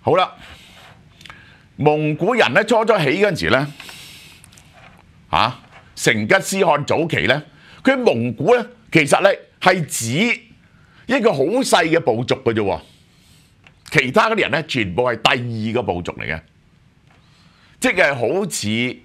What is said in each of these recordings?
好啦，蒙古人咧初起嗰陣時咧，成吉思汗早期咧，佢蒙古咧其實咧係指一個好細嘅部族嘅啫喎，其他嗰啲人咧全部係第二個部族嚟嘅，即係好似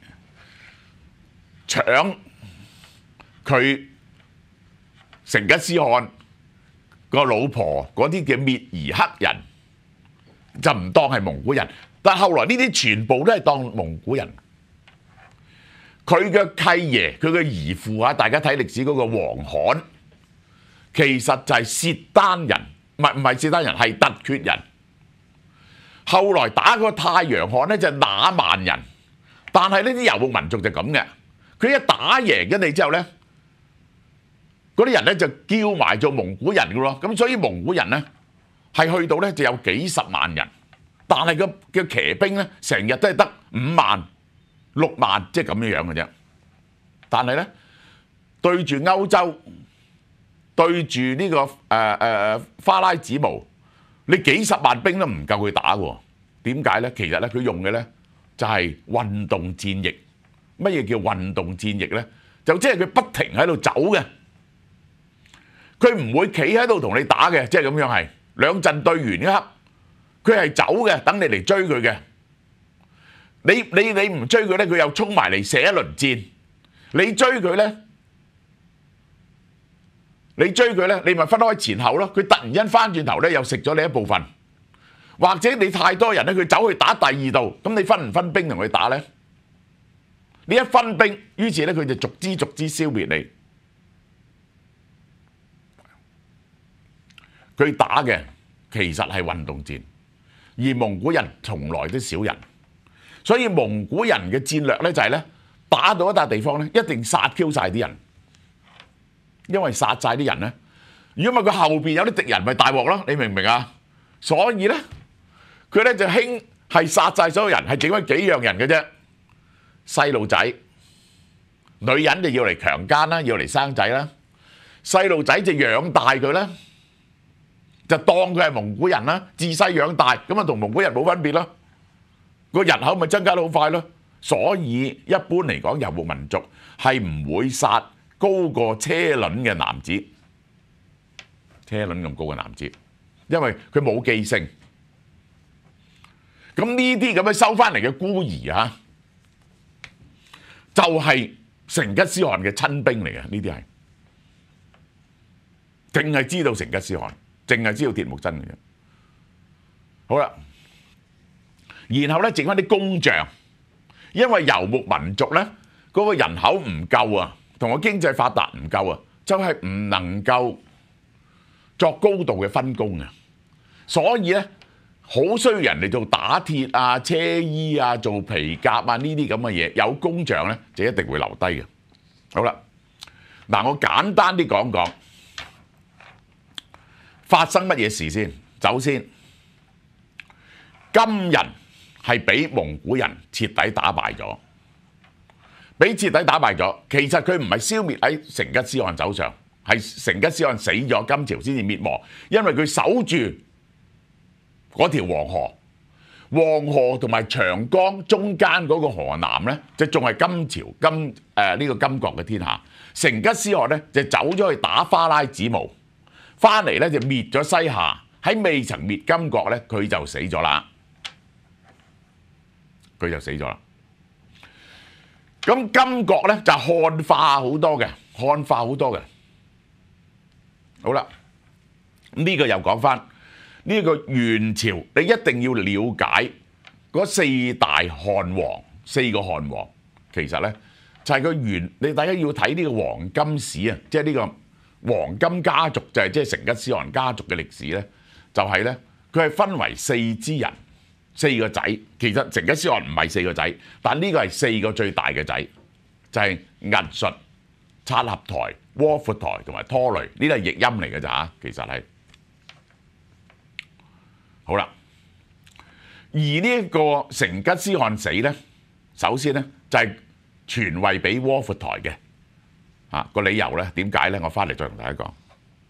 搶佢成吉思汗個老婆嗰啲嘅蔑兒黑人，就唔當係蒙古人，但後來呢啲全部都係當蒙古人。佢嘅契爺，佢嘅姨父啊，大家睇歷史嗰個王罕，其實就係契丹人，唔係契丹人，係突厥人。後來打個太陽汗咧就係那曼人，但係呢啲遊牧民族就咁嘅，佢一打贏咗你之後咧，嗰啲人咧就叫埋做蒙古人嘅咯。咁所以蒙古人咧係去到咧就有幾十萬人，但係嘅騎兵咧成日都係得5萬、6萬，即係咁樣嘅啫。但係咧對住歐洲，對住呢個花剌子模，你幾十萬兵都唔夠佢打喎。點解咧？其實咧佢用嘅咧就係運動戰役。乜嘢叫運動戰役咧？就即係佢不停喺度走嘅，佢唔會企喺度同你打嘅，即係咁樣係兩陣對完一刻，佢係走嘅，等你嚟追佢嘅。你唔追佢咧，佢又衝埋嚟射一輪箭。你追佢咧，你咪分開前後咯。佢突然間翻轉頭咧，又食咗你一部分，或者你太多人咧，佢走去打第二度，咁你分唔分兵同佢打咧？你一分兵，於是咧佢就逐支消滅你。佢打嘅其實係運動戰，而蒙古人從來都少人，所以蒙古人嘅戰略咧就係咧，打到一笪地方咧，一定殺 Q 晒啲人，因為殺晒啲人咧，如果唔係佢後邊有啲敵人，咪大鑊咯，你明唔明啊？所以咧，佢咧就興係殺晒所有人，係剩翻幾樣人嘅啫。細路仔、女人就要嚟強姦啦，要嚟生仔啦。細路仔就養大佢啦，就當佢係蒙古人啦，自細養大，咁啊同蒙古人冇分別咯。個人口咪增加得好快咯。所以一般嚟講，遊牧民族係唔會殺高過車輪嘅男子，車輪咁高嘅男子，因為佢冇記性。咁呢啲咁樣收翻嚟嘅孤兒啊，就係成吉思汗嘅親兵嚟嘅，呢啲係淨係知道成吉思汗，淨係知道鐵木真嘅啫。好啦，然後咧剩翻啲工匠，因為遊牧民族咧嗰個人口唔夠啊，同個經濟發達唔夠啊，就係唔能夠作高度嘅分工啊，所以咧好需要人嚟做打鐵啊、車衣啊、做皮甲啊呢啲咁嘅嘢，有工匠咧就一定會留低嘅。好啦，嗱我簡單啲講講發生乜嘢事先。首先，金人係俾蒙古人徹底打敗咗，其實佢唔係消滅喺成吉思汗手上，係成吉思汗死咗，金朝先至滅亡，因為佢守住嗰條黃河同埋長江中間嗰個河南咧，就仲係呢個金國嘅天下。成吉思汗咧就走咗去打花剌子模，翻嚟咧就滅咗西夏，喺未曾滅金國咧佢就死咗啦，咁金國咧就漢化好多嘅，好啦，呢個又講翻。呢個元朝，你一定要了解嗰四個漢王，其實咧就係你大家要睇呢個黃金史啊，即係呢個黃金家族，就係即係成吉思汗家族嘅歷史咧，就係咧佢係分為4支人，4個仔。其實成吉思汗唔係4個仔，但呢個係4個最大嘅仔，就係鼴術、察合台、窩闊台同埋拖雷，呢啲係譯音嚟嘅咋，其實係。好啦，而呢一個成吉思汗死咧，首先咧就係傳位俾窩闊台嘅，個理由咧點解咧？我翻嚟再同大家講。